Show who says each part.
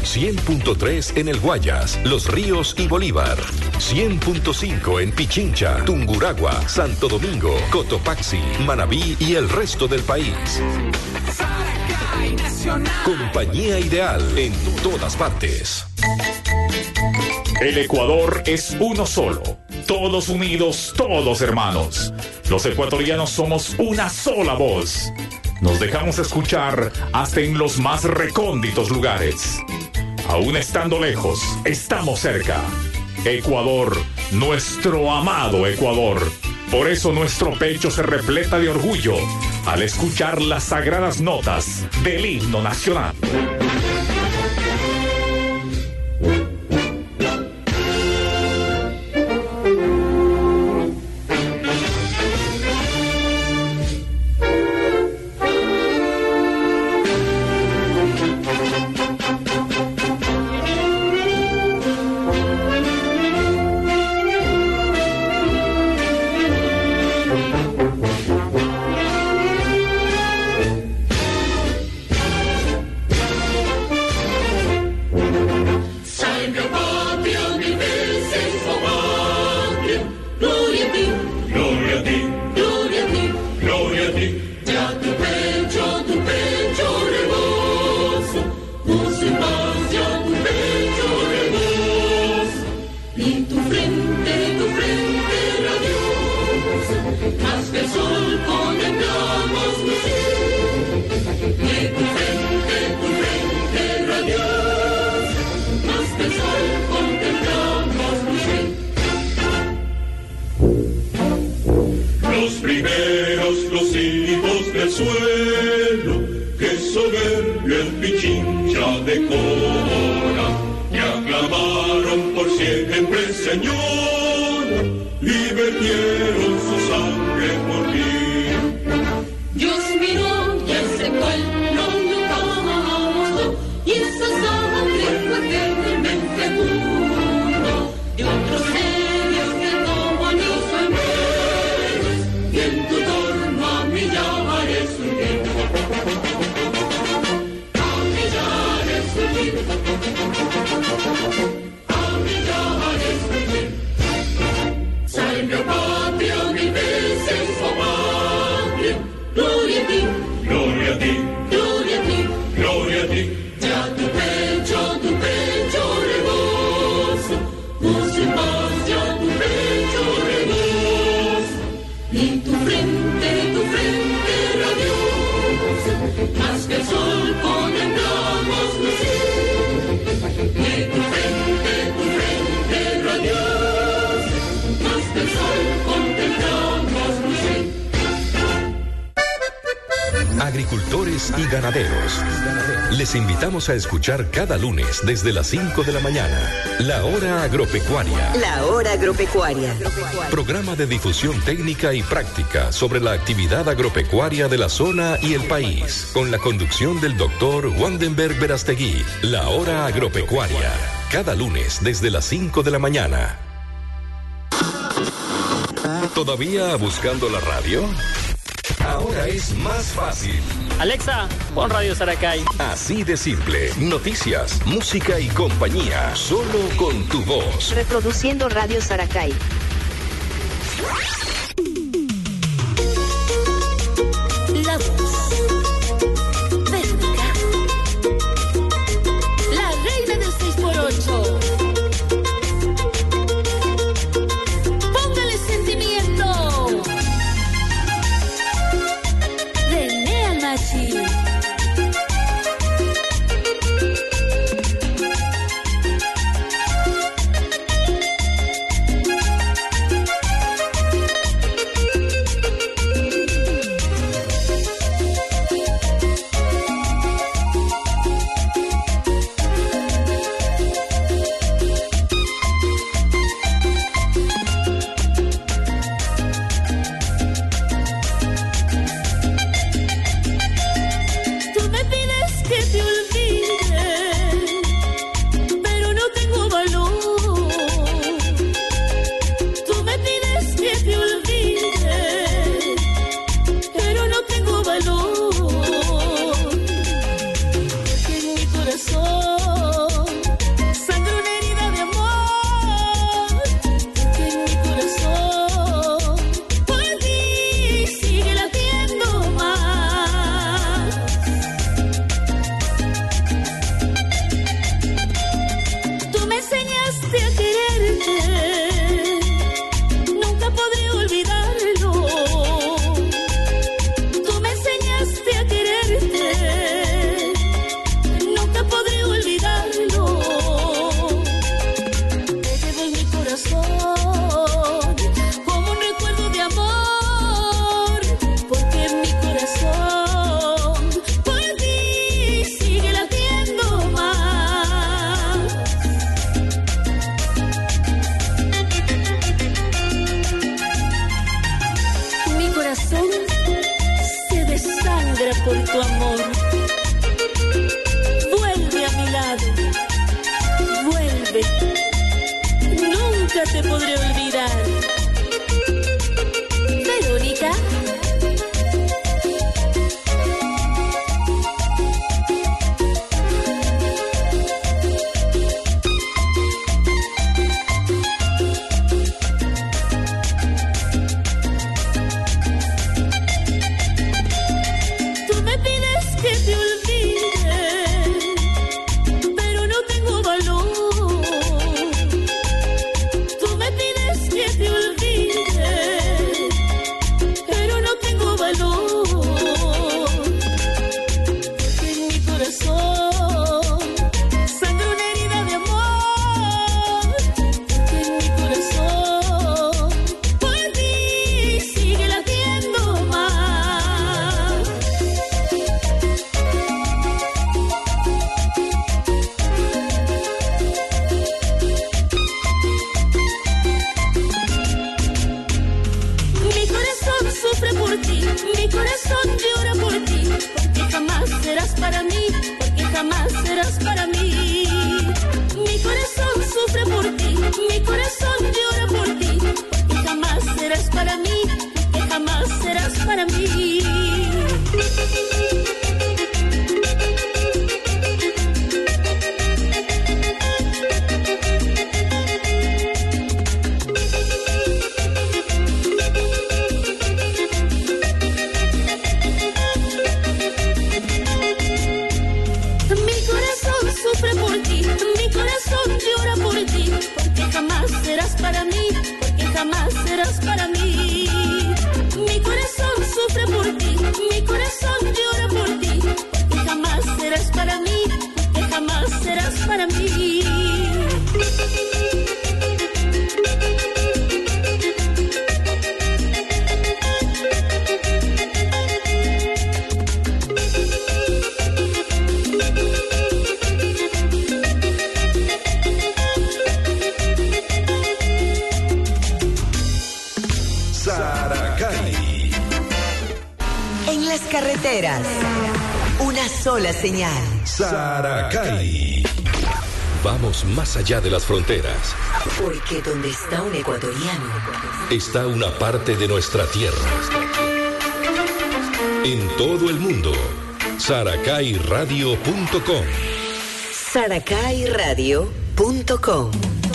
Speaker 1: 100.3 en El Guayas, Los Ríos y Bolívar. 100.5 en Pichincha, Tunguragua, Santo Domingo, Cotopaxi, Manabí y el resto del país. Compañía ideal en todas partes.
Speaker 2: El Ecuador es uno solo. Todos unidos, todos hermanos. Los ecuatorianos somos una sola voz. Nos dejamos escuchar hasta en los más recónditos lugares. Aún estando lejos, estamos cerca. Ecuador, nuestro amado Ecuador. Por eso nuestro pecho se repleta de orgullo al escuchar las sagradas notas del himno nacional.
Speaker 1: Agricultores y ganaderos, les invitamos a escuchar cada lunes desde las 5 de la mañana, La Hora Agropecuaria.
Speaker 3: La Hora Agropecuaria.
Speaker 1: Programa de difusión técnica y práctica sobre la actividad agropecuaria de la zona y el país, con la conducción del doctor Wandenberg Verastegui. La Hora Agropecuaria, cada lunes desde las 5 de la mañana. ¿Todavía buscando la radio? Ahora es más fácil.
Speaker 4: Alexa, pon Radio Saracay.
Speaker 1: Así de simple. Noticias, música y compañía, solo con tu voz.
Speaker 5: Reproduciendo Radio Saracay. La voz. Verónica. La reina del 6x8. Póngale sentimiento. René Almachi. siempre. Nunca te podré olvidar. Verónica.
Speaker 3: Señal.
Speaker 1: Saracay. Vamos más allá de las fronteras.
Speaker 3: Porque donde está un ecuatoriano,
Speaker 1: está una parte de nuestra tierra. En todo el mundo, saracayradio.com.
Speaker 3: saracayradio.com.